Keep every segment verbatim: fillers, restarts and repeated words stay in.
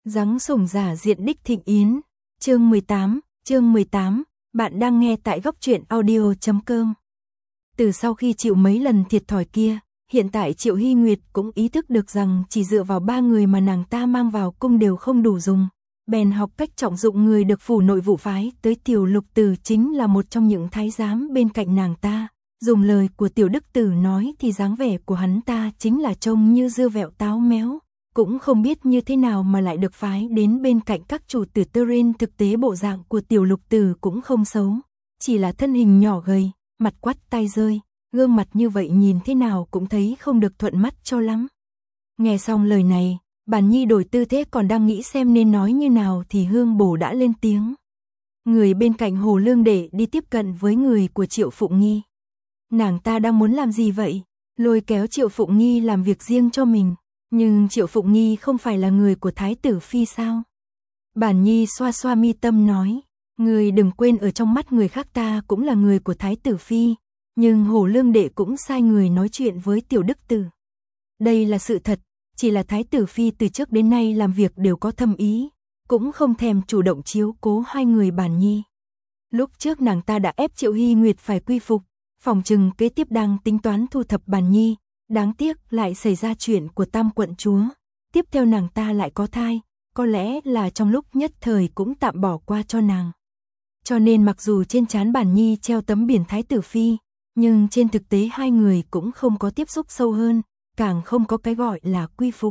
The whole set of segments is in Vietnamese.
Giáng sủng giả diện đích thịnh yến. Chương mười tám, chương mười tám, bạn đang nghe tại góc truyện audio chấm com. Từ sau khi chịu mấy lần thiệt thòi kia, hiện tại Triệu Hy Nguyệt cũng ý thức được rằng chỉ dựa vào ba người mà nàng ta mang vào cung đều không đủ dùng, bèn học cách trọng dụng người được phủ nội vụ phái tới. Tiểu Lục Tử chính là một trong những thái giám bên cạnh nàng ta. Dùng lời của Tiểu Đức Tử nói thì dáng vẻ của hắn ta chính là trông như dưa vẹo táo méo, cũng không biết như thế nào mà lại được phái đến bên cạnh các chủ tử Turin. Thực tế bộ dạng của Tiểu Lục Tử cũng không xấu, chỉ là thân hình nhỏ gầy, mặt quắt tay rơi, gương mặt như vậy nhìn thế nào cũng thấy không được thuận mắt cho lắm. Nghe xong lời này, Bản Nhi đổi tư thế còn đang nghĩ xem nên nói như nào thì Hương Bổ đã lên tiếng. Người bên cạnh Hồ Lương Đệ đi tiếp cận với người của Triệu Phụng Nghi. Nàng ta đang muốn làm gì vậy? Lôi kéo Triệu Phụng Nghi làm việc riêng cho mình. Nhưng Triệu Phụng Nghi không phải là người của Thái tử Phi sao? Bản Nhi xoa xoa mi tâm nói. Người đừng quên ở trong mắt người khác ta cũng là người của Thái tử Phi. Nhưng Hồ Lương Đệ cũng sai người nói chuyện với Tiểu Đức Tử. Đây là sự thật. Chỉ là Thái tử Phi từ trước đến nay làm việc đều có thâm ý, cũng không thèm chủ động chiếu cố hai người Bản Nhi. Lúc trước nàng ta đã ép Triệu Hy Nguyệt phải quy phục, phòng trừng kế tiếp đang tính toán thu thập Bản Nhi, đáng tiếc lại xảy ra chuyện của Tam quận chúa. Tiếp theo nàng ta lại có thai, có lẽ là trong lúc nhất thời cũng tạm bỏ qua cho nàng. Cho nên mặc dù trên trán Bản Nhi treo tấm biển Thái tử Phi, nhưng trên thực tế hai người cũng không có tiếp xúc sâu hơn, càng không có cái gọi là quy phục.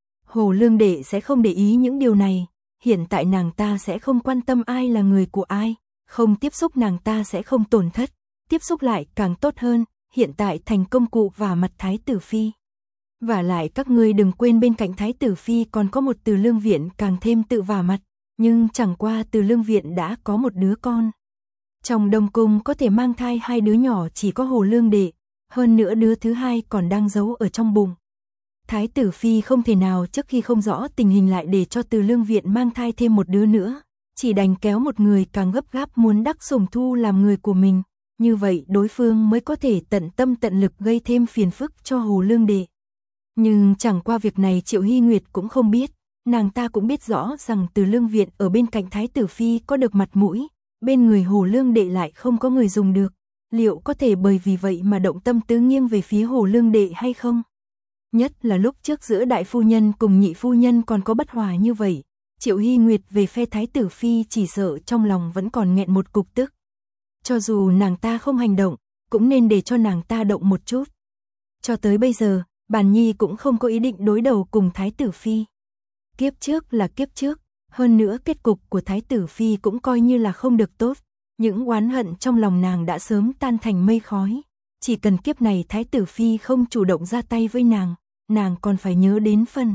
Hồ Lương Đệ sẽ không để ý những điều này, hiện tại nàng ta sẽ không quan tâm ai là người của ai, không tiếp xúc nàng ta sẽ không tổn thất, tiếp xúc lại càng tốt hơn, hiện tại thành công cụ vả mặt Thái tử Phi. Vả lại các ngươi đừng quên bên cạnh Thái tử Phi còn có một Từ Lương Viện càng thêm tự vả mặt, nhưng chẳng qua Từ Lương Viện đã có một đứa con. Trong Đông Cung có thể mang thai hai đứa nhỏ chỉ có Hồ Lương Đệ, hơn nữa đứa thứ hai còn đang giấu ở trong bụng. Thái tử Phi không thể nào trước khi không rõ tình hình lại để cho Từ Lương Viện mang thai thêm một đứa nữa, chỉ đành kéo một người càng gấp gáp muốn đắc sủng thu làm người của mình, như vậy đối phương mới có thể tận tâm tận lực gây thêm phiền phức cho Hồ Lương Đệ. Nhưng chẳng qua việc này Triệu Hy Nguyệt cũng không biết, nàng ta cũng biết rõ rằng Từ Lương Viện ở bên cạnh Thái tử Phi có được mặt mũi, bên người Hồ Lương Đệ lại không có người dùng được. Liệu có thể bởi vì vậy mà động tâm tư nghiêng về phía Hồ Lương Đệ hay không? Nhất là lúc trước giữa đại phu nhân cùng nhị phu nhân còn có bất hòa như vậy, Triệu Hy Nguyệt về phe Thái tử Phi chỉ sợ trong lòng vẫn còn nghẹn một cục tức. Cho dù nàng ta không hành động, cũng nên để cho nàng ta động một chút. Cho tới bây giờ, Bản Nhi cũng không có ý định đối đầu cùng Thái tử Phi. Kiếp trước là kiếp trước, hơn nữa kết cục của Thái tử Phi cũng coi như là không được tốt. Những oán hận trong lòng nàng đã sớm tan thành mây khói. Chỉ cần kiếp này Thái tử Phi không chủ động ra tay với nàng, nàng còn phải nhớ đến phần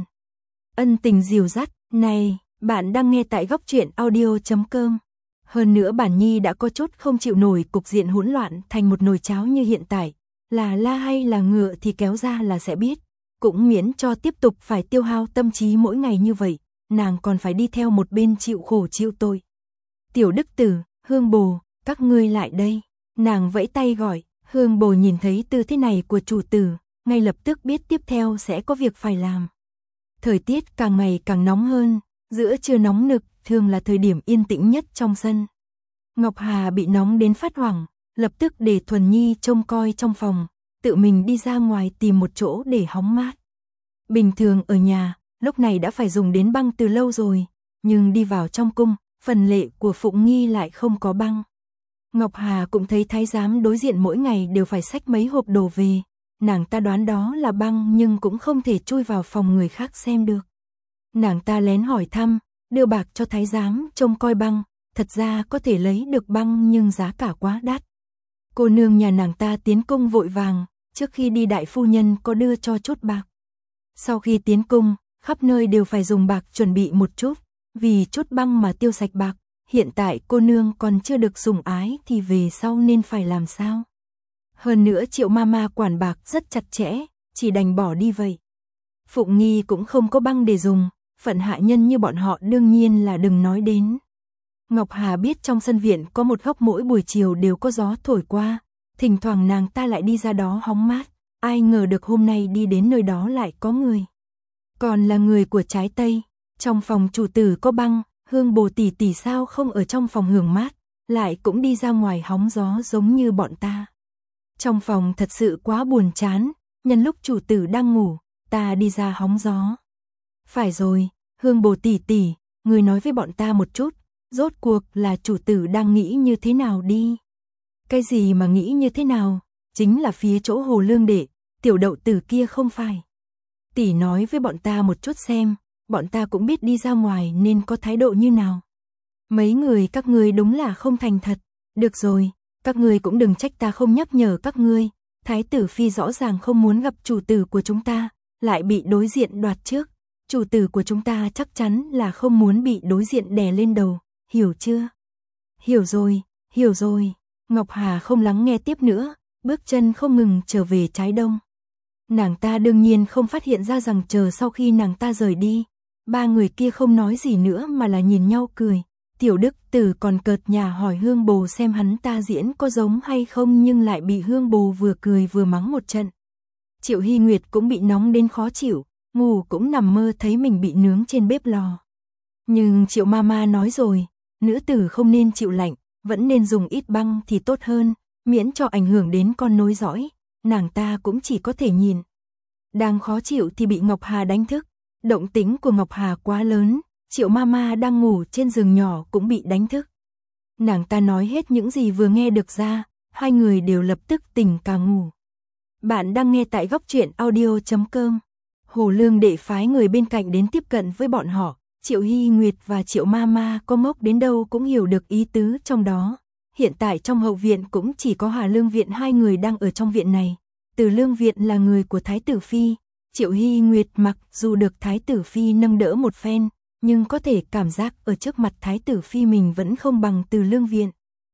ân tình dìu dắt. Này, bạn đang nghe tại góc truyện audio chấm com. Hơn nữa Bản Nhi đã có chút không chịu nổi cục diện hỗn loạn thành một nồi cháo như hiện tại. Là la hay là ngựa thì kéo ra là sẽ biết. Cũng miễn cho tiếp tục phải tiêu hao tâm trí mỗi ngày như vậy, nàng còn phải đi theo một bên chịu khổ chịu tội. Tiểu Đức Tử, Hương Bồ, các ngươi lại đây. Nàng vẫy tay gọi. Hương Bồ nhìn thấy tư thế này của chủ tử, ngay lập tức biết tiếp theo sẽ có việc phải làm. Thời tiết càng ngày càng nóng hơn, giữa trưa nóng nực thường là thời điểm yên tĩnh nhất trong sân. Ngọc Hà bị nóng đến phát hoảng, lập tức để Thuần Nhi trông coi trong phòng, tự mình đi ra ngoài tìm một chỗ để hóng mát. Bình thường ở nhà, lúc này đã phải dùng đến băng từ lâu rồi, nhưng đi vào trong cung, phần lệ của Phụng Nghi lại không có băng. Ngọc Hà cũng thấy thái giám đối diện mỗi ngày đều phải xách mấy hộp đồ về, nàng ta đoán đó là băng nhưng cũng không thể chui vào phòng người khác xem được. Nàng ta lén hỏi thăm, đưa bạc cho thái giám trông coi băng, thật ra có thể lấy được băng nhưng giá cả quá đắt. Cô nương nhà nàng ta tiến cung vội vàng, trước khi đi đại phu nhân có đưa cho chút bạc. Sau khi tiến cung, khắp nơi đều phải dùng bạc chuẩn bị một chút, vì chút băng mà tiêu sạch bạc. Hiện tại cô nương còn chưa được sủng ái thì về sau nên phải làm sao? Hơn nữa Triệu Mama quản bạc rất chặt chẽ, chỉ đành bỏ đi vậy. Phụng Nghi cũng không có băng để dùng, phận hạ nhân như bọn họ đương nhiên là đừng nói đến. Ngọc Hà biết trong sân viện có một góc mỗi buổi chiều đều có gió thổi qua, thỉnh thoảng nàng ta lại đi ra đó hóng mát, ai ngờ được hôm nay đi đến nơi đó lại có người. Còn là người của trái Tây. Trong phòng chủ tử có băng, Hương Bồ tỷ tỷ sao không ở trong phòng hưởng mát, lại cũng đi ra ngoài hóng gió giống như bọn ta. Trong phòng thật sự quá buồn chán, nhân lúc chủ tử đang ngủ, ta đi ra hóng gió. Phải rồi, Hương Bồ tỷ tỷ, người nói với bọn ta một chút, rốt cuộc là chủ tử đang nghĩ như thế nào đi. Cái gì mà nghĩ như thế nào, chính là phía chỗ Hồ Lương Đệ, tiểu đậu tử kia không phải. Tỷ nói với bọn ta một chút xem, bọn ta cũng biết đi ra ngoài nên có thái độ như nào. Mấy người các ngươi đúng là không thành thật. Được rồi, các ngươi cũng đừng trách ta không nhắc nhở các ngươi. Thái tử phi rõ ràng không muốn gặp chủ tử của chúng ta, lại bị đối diện đoạt trước. Chủ tử của chúng ta chắc chắn là không muốn bị đối diện đè lên đầu, hiểu chưa? Hiểu rồi, hiểu rồi. Ngọc Hà không lắng nghe tiếp nữa, bước chân không ngừng trở về trái đông. Nàng ta đương nhiên không phát hiện ra rằng chờ sau khi nàng ta rời đi, ba người kia không nói gì nữa mà là nhìn nhau cười. Tiểu Đức Tử còn cợt nhả hỏi Hương Bồ xem hắn ta diễn có giống hay không, nhưng lại bị Hương Bồ vừa cười vừa mắng một trận. Triệu Hy Nguyệt cũng bị nóng đến khó chịu, ngủ cũng nằm mơ thấy mình bị nướng trên bếp lò. Nhưng Triệu Mama nói rồi, nữ tử không nên chịu lạnh, vẫn nên dùng ít băng thì tốt hơn, miễn cho ảnh hưởng đến con nối dõi. Nàng ta cũng chỉ có thể nhìn. Đang khó chịu thì bị Ngọc Hà đánh thức. Động tĩnh của Ngọc Hà quá lớn, Triệu Mama đang ngủ trên giường nhỏ cũng bị đánh thức. Nàng ta nói hết những gì vừa nghe được ra, hai người đều lập tức tỉnh cả ngủ. Bạn đang nghe tại góc truyện audio chấm com. Hồ Lương Đệ phái người bên cạnh đến tiếp cận với bọn họ. Triệu Hy Nguyệt và Triệu Mama có ngốc đến đâu cũng hiểu được ý tứ trong đó. Hiện tại trong hậu viện cũng chỉ có Hà Lương Viện hai người đang ở trong viện này. Từ Lương Viện là người của Thái tử Phi. Triệu Hy Nguyệt mặc dù được Thái tử Phi nâng đỡ một phen, nhưng có thể cảm giác ở trước mặt Thái tử Phi mình vẫn không bằng Từ Lương Viện.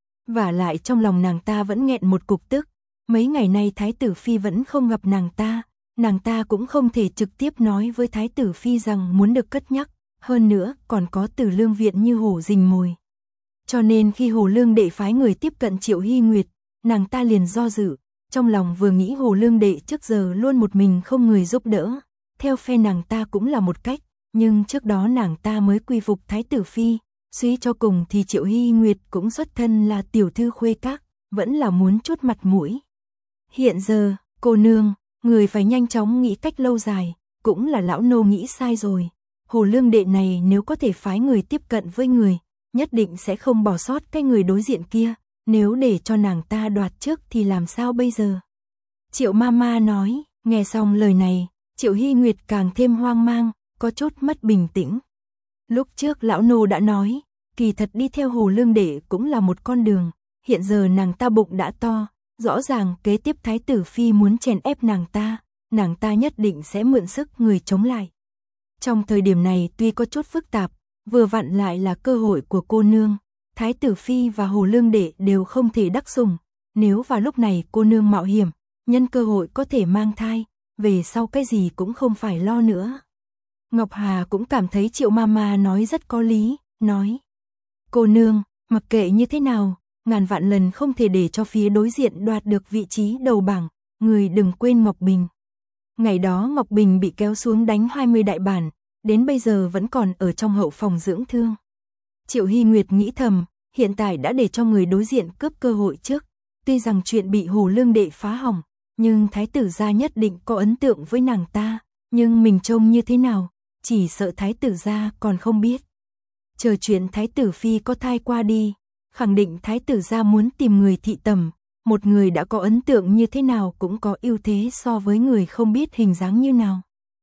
Và lại trong lòng nàng ta vẫn nghẹn một cục tức. Mấy ngày nay Thái tử Phi vẫn không gặp nàng ta. Nàng ta cũng không thể trực tiếp nói với Thái tử Phi rằng muốn được cất nhắc. Hơn nữa còn có Từ Lương Viện như hổ rình mồi. Cho nên khi Hồ Lương Đệ phái người tiếp cận Triệu Hy Nguyệt, nàng ta liền do dự. Trong lòng vừa nghĩ Hồ Lương Đệ trước giờ luôn một mình không người giúp đỡ, theo phe nàng ta cũng là một cách, nhưng trước đó nàng ta mới quy phục Thái tử Phi, suy cho cùng thì Triệu Hy Nguyệt cũng xuất thân là tiểu thư khuê các, vẫn là muốn chút mặt mũi. Hiện giờ, cô nương, người phải nhanh chóng nghĩ cách lâu dài, cũng là lão nô nghĩ sai rồi. Hồ Lương Đệ này nếu có thể phái người tiếp cận với người, nhất định sẽ không bỏ sót cái người đối diện kia. Nếu để cho nàng ta đoạt trước thì làm sao bây giờ? Triệu Mama nói, nghe xong lời này, Triệu Hy Nguyệt càng thêm hoang mang, có chút mất bình tĩnh. Lúc trước lão nô đã nói, kỳ thật đi theo Hồ Lương Đệ cũng là một con đường, hiện giờ nàng ta bụng đã to, rõ ràng kế tiếp Thái tử Phi muốn chèn ép nàng ta, nàng ta nhất định sẽ mượn sức người chống lại. Trong thời điểm này tuy có chút phức tạp, vừa vặn lại là cơ hội của cô nương. Thái tử Phi và Hồ Lương Đệ đều không thể đắc sủng, nếu vào lúc này cô nương mạo hiểm, nhân cơ hội có thể mang thai, về sau cái gì cũng không phải lo nữa. Ngọc Hà cũng cảm thấy Triệu Mama nói rất có lý, nói: cô nương, mặc kệ như thế nào, ngàn vạn lần không thể để cho phía đối diện đoạt được vị trí đầu bảng, người đừng quên Ngọc Bình. Ngày đó Ngọc Bình bị kéo xuống đánh hai mươi đại bản, đến bây giờ vẫn còn ở trong hậu phòng dưỡng thương. Triệu Hy Nguyệt nghĩ thầm, hiện tại đã để cho người đối diện cướp cơ hội trước, tuy rằng chuyện bị Hồ Lương Đệ phá hỏng, nhưng Thái tử gia nhất định có ấn tượng với nàng ta, nhưng mình trông như thế nào, chỉ sợ Thái tử gia còn không biết. Chờ chuyện Thái tử Phi có thai qua đi, khẳng định Thái tử gia muốn tìm người thị tầm, một người đã có ấn tượng như thế nào cũng có ưu thế so với người không biết hình dáng như nào.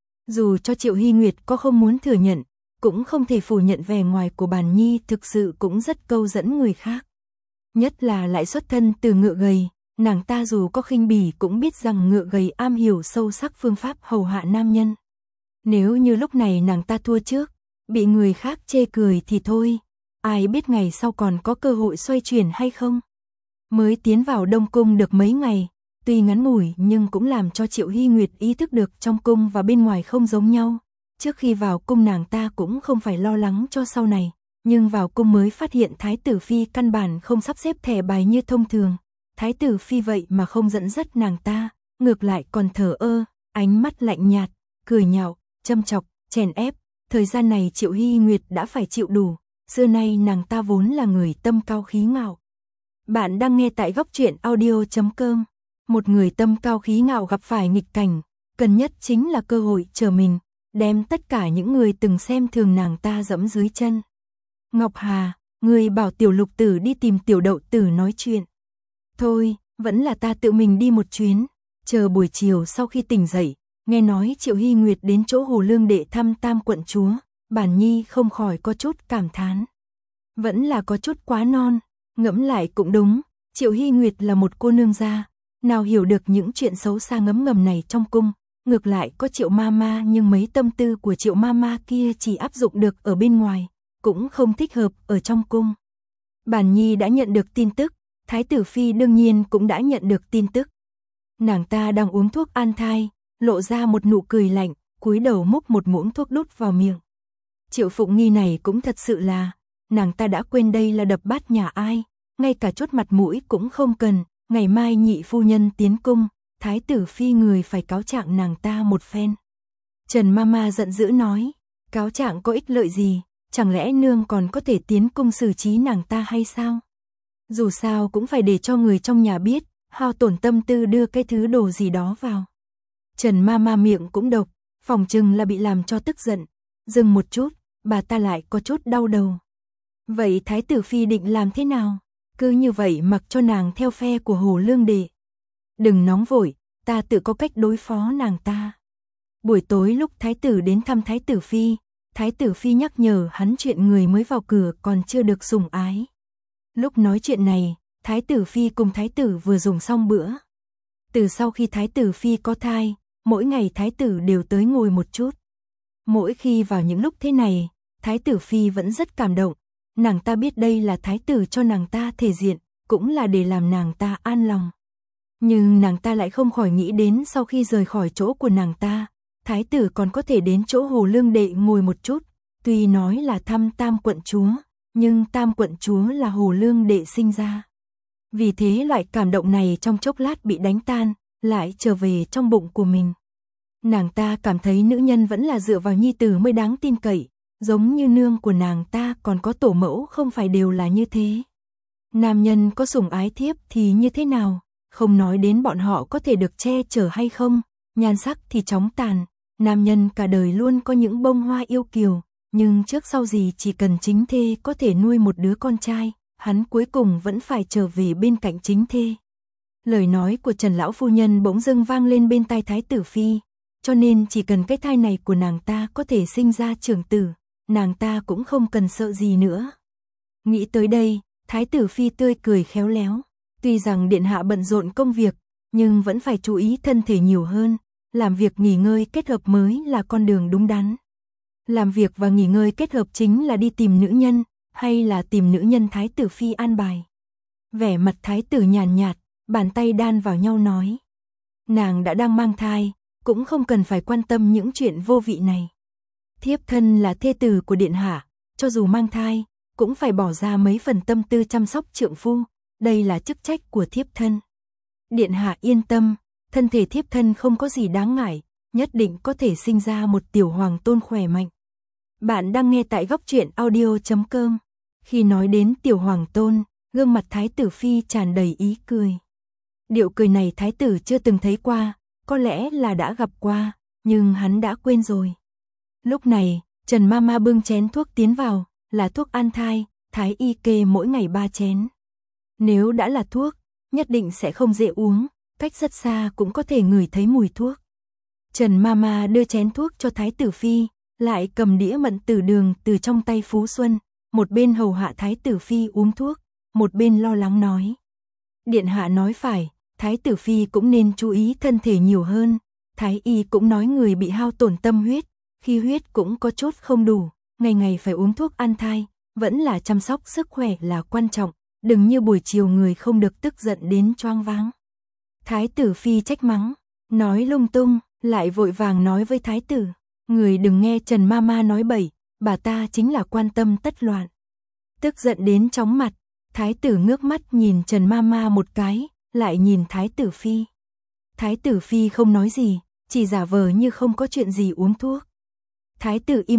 Dù cho Triệu Hy Nguyệt có không muốn thừa nhận, cũng không thể phủ nhận vẻ ngoài của Bàn Nhi thực sự cũng rất câu dẫn người khác. Nhất là lại xuất thân từ ngựa gầy, nàng ta dù có khinh bỉ cũng biết rằng ngựa gầy am hiểu sâu sắc phương pháp hầu hạ nam nhân. Nếu như lúc này nàng ta thua trước, bị người khác chê cười thì thôi, ai biết ngày sau còn có cơ hội xoay chuyển hay không. Mới tiến vào Đông Cung được mấy ngày, tuy ngắn ngủi nhưng cũng làm cho Triệu Hy Nguyệt ý thức được trong cung và bên ngoài không giống nhau. Trước khi vào cung nàng ta cũng không phải lo lắng cho sau này, nhưng vào cung mới phát hiện Thái tử Phi căn bản không sắp xếp thẻ bài như thông thường. Thái tử Phi vậy mà không dẫn dắt nàng ta, ngược lại còn thờ ơ, ánh mắt lạnh nhạt, cười nhạo, châm chọc, chèn ép, thời gian này Triệu Hy Nguyệt đã phải chịu đủ, xưa nay nàng ta vốn là người tâm cao khí ngạo. Bạn đang nghe tại góc truyện audio chấm com. Một người tâm cao khí ngạo gặp phải nghịch cảnh, cần nhất chính là cơ hội chờ mình, đem tất cả những người từng xem thường nàng ta dẫm dưới chân. Ngọc Hà, người bảo Tiểu Lục Tử đi tìm Tiểu Đậu Tử nói chuyện. Thôi, vẫn là ta tự mình đi một chuyến. Chờ buổi chiều sau khi tỉnh dậy, nghe nói Triệu Hy Nguyệt đến chỗ Hồ Lương Đệ thăm Tam quận chúa, Bản Nhi không khỏi có chút cảm thán. Vẫn là có chút quá non, ngẫm lại cũng đúng, Triệu Hy Nguyệt là một cô nương gia, nào hiểu được những chuyện xấu xa ngấm ngầm này trong cung, ngược lại có Triệu Mama nhưng mấy tâm tư của Triệu Mama kia chỉ áp dụng được ở bên ngoài, cũng không thích hợp ở trong cung. Bản Nhi đã nhận được tin tức, Thái tử Phi đương nhiên cũng đã nhận được tin tức. Nàng ta đang uống thuốc an thai, lộ ra một nụ cười lạnh, cúi đầu múc một muỗng thuốc đút vào miệng. Triệu Phụng Nghi này cũng thật sự là, nàng ta đã quên đây là đập bát nhà ai, ngay cả chút mặt mũi cũng không cần, ngày mai nhị phu nhân tiến cung, Thái tử Phi người phải cáo trạng nàng ta một phen. Trần Mama giận dữ nói, cáo trạng có ích lợi gì, chẳng lẽ nương còn có thể tiến cung xử trí nàng ta hay sao? Dù sao cũng phải để cho người trong nhà biết, hao tổn tâm tư đưa cái thứ đồ gì đó vào. Trần Mama miệng cũng độc, phòng chừng là bị làm cho tức giận. Dừng một chút, bà ta lại có chút đau đầu. Vậy Thái tử Phi định làm thế nào? Cứ như vậy mặc cho nàng theo phe của Hồ Lương Đệ. Đừng nóng vội, ta tự có cách đối phó nàng ta. Buổi tối lúc Thái tử đến thăm Thái tử Phi, Thái tử Phi nhắc nhở hắn chuyện người mới vào cửa còn chưa được sủng ái. Lúc nói chuyện này, Thái tử Phi cùng Thái tử vừa dùng xong bữa. Từ sau khi Thái tử Phi có thai, mỗi ngày Thái tử đều tới ngồi một chút. Mỗi khi vào những lúc thế này, Thái tử Phi vẫn rất cảm động. Nàng ta biết đây là Thái tử cho nàng ta thể diện, cũng là để làm nàng ta an lòng. Nhưng nàng ta lại không khỏi nghĩ đến sau khi rời khỏi chỗ của nàng ta, Thái tử còn có thể đến chỗ Hồ Lương Đệ ngồi một chút. Tuy nói là thăm Tam quận chúa, nhưng Tam quận chúa là Hồ Lương Đệ sinh ra. Vì thế loại cảm động này trong chốc lát bị đánh tan, lại trở về trong bụng của mình. Nàng ta cảm thấy nữ nhân vẫn là dựa vào nhi tử mới đáng tin cậy, giống như nương của nàng ta còn có tổ mẫu không phải đều là như thế. Nam nhân có sủng ái thiếp thì như thế nào, không nói đến bọn họ có thể được che chở hay không, nhan sắc thì chóng tàn, nam nhân cả đời luôn có những bông hoa yêu kiều, nhưng trước sau gì chỉ cần chính thê có thể nuôi một đứa con trai, hắn cuối cùng vẫn phải trở về bên cạnh chính thê. Lời nói của Trần lão phu nhân bỗng dưng vang lên bên tai Thái tử Phi, cho nên chỉ cần cái thai này của nàng ta có thể sinh ra trưởng tử, nàng ta cũng không cần sợ gì nữa. Nghĩ tới đây, Thái tử Phi tươi cười khéo léo, tuy rằng điện hạ bận rộn công việc, nhưng vẫn phải chú ý thân thể nhiều hơn, làm việc nghỉ ngơi kết hợp mới là con đường đúng đắn. Làm việc và nghỉ ngơi kết hợp chính là đi tìm nữ nhân, hay là tìm nữ nhân Thái tử Phi an bài. Vẻ mặt Thái tử nhàn nhạt, bàn tay đan vào nhau nói. Nàng đã đang mang thai, cũng không cần phải quan tâm những chuyện vô vị này. Thiếp thân là thê tử của điện hạ, cho dù mang thai, cũng phải bỏ ra mấy phần tâm tư chăm sóc trượng phu, đây là chức trách của thiếp thân. Điện hạ yên tâm, thân thể thiếp thân không có gì đáng ngại, nhất định có thể sinh ra một tiểu hoàng tôn khỏe mạnh. Bạn đang nghe tại góc truyện audio chấm com. Khi nói đến tiểu hoàng tôn, gương mặt Thái tử Phi tràn đầy ý cười. Điệu cười này Thái tử chưa từng thấy qua, có lẽ là đã gặp qua, nhưng hắn đã quên rồi. Lúc này, Trần Mama bưng chén thuốc tiến vào, là thuốc an thai, Thái y kê mỗi ngày ba chén. Nếu đã là thuốc, nhất định sẽ không dễ uống, cách rất xa cũng có thể ngửi thấy mùi thuốc. Trần Mama đưa chén thuốc cho Thái tử Phi, lại cầm đĩa mận tử đường từ trong tay Phú Xuân, một bên hầu hạ Thái tử Phi uống thuốc, một bên lo lắng nói. Điện hạ nói phải, Thái tử Phi cũng nên chú ý thân thể nhiều hơn, Thái y cũng nói người bị hao tổn tâm huyết, khi huyết cũng có chút không đủ, ngày ngày phải uống thuốc an thai, vẫn là chăm sóc sức khỏe là quan trọng, đừng như buổi chiều người không được tức giận đến choáng váng. Thái tử Phi trách mắng, nói lung tung, lại vội vàng nói với Thái tử, người đừng nghe Trần Mama nói bậy, bà ta chính là quan tâm tất loạn. Tức giận đến chóng mặt, Thái tử ngước mắt nhìn Trần Mama một cái, lại nhìn Thái tử Phi. Thái tử Phi không nói gì, chỉ giả vờ như không có chuyện gì uống thuốc. Thái tử im lặng,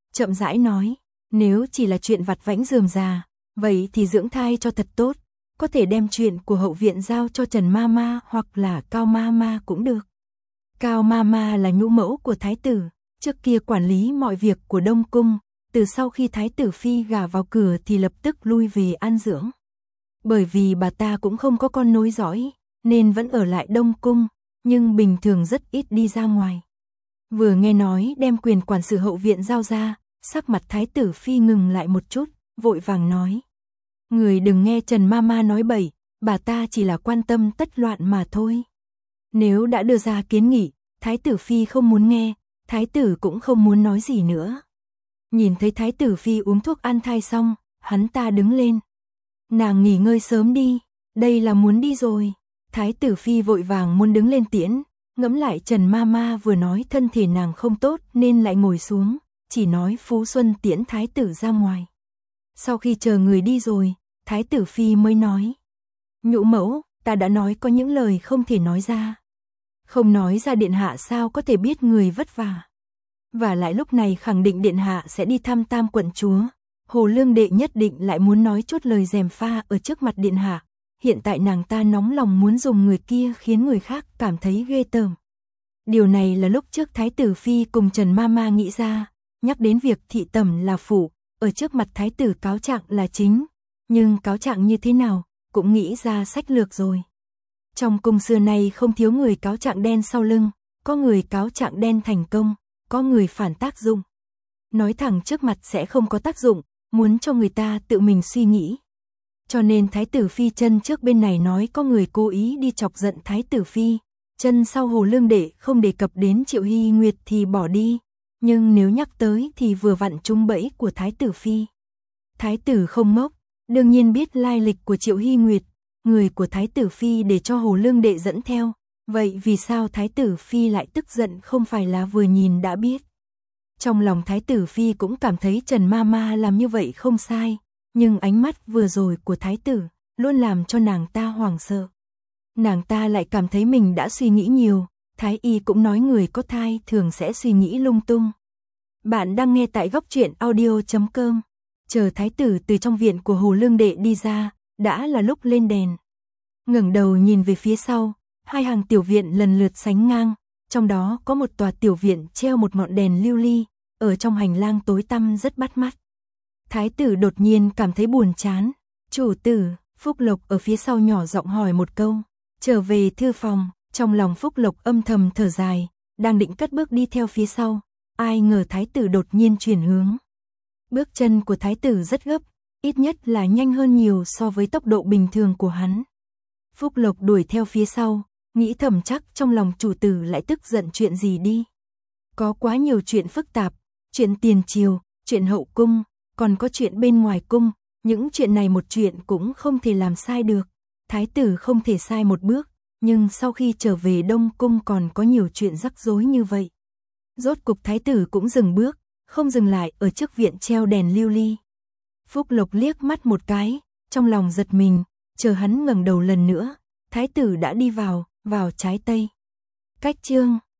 chậm rãi nói, nếu chỉ là chuyện vặt vãnh rườm rà, vậy thì dưỡng thai cho thật tốt, có thể đem chuyện của hậu viện giao cho Trần Mama hoặc là Cao Mama cũng được. Cao Mama là nhũ mẫu của thái tử, trước kia quản lý mọi việc của Đông Cung, từ sau khi thái tử phi gả vào cửa thì lập tức lui về an dưỡng. Bởi vì bà ta cũng không có con nối dõi, nên vẫn ở lại Đông Cung, nhưng bình thường rất ít đi ra ngoài. Vừa nghe nói đem quyền quản sự hậu viện giao ra, sắc mặt thái tử phi ngừng lại một chút, vội vàng nói. Người đừng nghe Trần Mama nói bậy, bà ta chỉ là quan tâm tất loạn mà thôi. Nếu đã đưa ra kiến nghị, thái tử phi không muốn nghe, thái tử cũng không muốn nói gì nữa. Nhìn thấy thái tử phi uống thuốc an thai xong, hắn ta đứng lên. Nàng nghỉ ngơi sớm đi, đây là muốn đi rồi. Thái tử phi vội vàng muốn đứng lên tiễn, ngẫm lại Trần Mama vừa nói thân thể nàng không tốt nên lại ngồi xuống, chỉ nói Phú Xuân tiễn thái tử ra ngoài. Sau khi chờ người đi rồi, thái tử phi mới nói. Nhũ mẫu, ta đã nói có những lời không thể nói ra. Không nói ra điện hạ sao có thể biết người vất vả. Và lại lúc này khẳng định điện hạ sẽ đi thăm Tam quận chúa. Hồ Lương đệ nhất định lại muốn nói chút lời gièm pha ở trước mặt điện hạ. Hiện tại nàng ta nóng lòng muốn dùng người kia khiến người khác cảm thấy ghê tởm. Điều này là lúc trước thái tử phi cùng Trần Mama nghĩ ra, nhắc đến việc thị tẩm là phụ, ở trước mặt thái tử cáo trạng là chính. Nhưng cáo trạng như thế nào, cũng nghĩ ra sách lược rồi. Trong cung xưa nay không thiếu người cáo trạng đen sau lưng, có người cáo trạng đen thành công, có người phản tác dụng. Nói thẳng trước mặt sẽ không có tác dụng, muốn cho người ta tự mình suy nghĩ. Cho nên thái tử phi chân trước bên này nói có người cố ý đi chọc giận thái tử phi, chân sau Hồ Lương đệ không đề cập đến Triệu Hy Nguyệt thì bỏ đi, nhưng nếu nhắc tới thì vừa vặn trúng bẫy của thái tử phi. Thái tử không ngốc, đương nhiên biết lai lịch của Triệu Hy Nguyệt, người của thái tử phi để cho Hồ Lương đệ dẫn theo, vậy vì sao thái tử phi lại tức giận không phải là vừa nhìn đã biết. Trong lòng thái tử phi cũng cảm thấy Trần Mama làm như vậy không sai, nhưng ánh mắt vừa rồi của thái tử luôn làm cho nàng ta hoảng sợ. Nàng ta lại cảm thấy mình đã suy nghĩ nhiều, thái y cũng nói người có thai thường sẽ suy nghĩ lung tung. Bạn đang nghe tại góc truyện audio chấm com. Chờ thái tử từ trong viện của Hồ Lương đệ đi ra, đã là lúc lên đèn. Ngẩng đầu nhìn về phía sau, hai hàng tiểu viện lần lượt sánh ngang, trong đó có một tòa tiểu viện treo một ngọn đèn lưu ly, ở trong hành lang tối tăm rất bắt mắt. Thái tử đột nhiên cảm thấy buồn chán. Chủ tử, Phúc Lộc ở phía sau nhỏ giọng hỏi một câu. Trở về thư phòng, trong lòng Phúc Lộc âm thầm thở dài, đang định cất bước đi theo phía sau, ai ngờ thái tử đột nhiên chuyển hướng. Bước chân của thái tử rất gấp, ít nhất là nhanh hơn nhiều so với tốc độ bình thường của hắn. Phúc Lộc đuổi theo phía sau, nghĩ thầm chắc trong lòng chủ tử lại tức giận chuyện gì đi. Có quá nhiều chuyện phức tạp, chuyện tiền triều, chuyện hậu cung, còn có chuyện bên ngoài cung, những chuyện này một chuyện cũng không thể làm sai được. Thái tử không thể sai một bước, nhưng sau khi trở về Đông Cung còn có nhiều chuyện rắc rối như vậy. Rốt cục thái tử cũng dừng bước, không dừng lại ở trước viện treo đèn lưu ly. Phúc Lộc liếc mắt một cái, trong lòng giật mình, chờ hắn ngẩng đầu lần nữa, thái tử đã đi vào, vào trái tây. Cách chương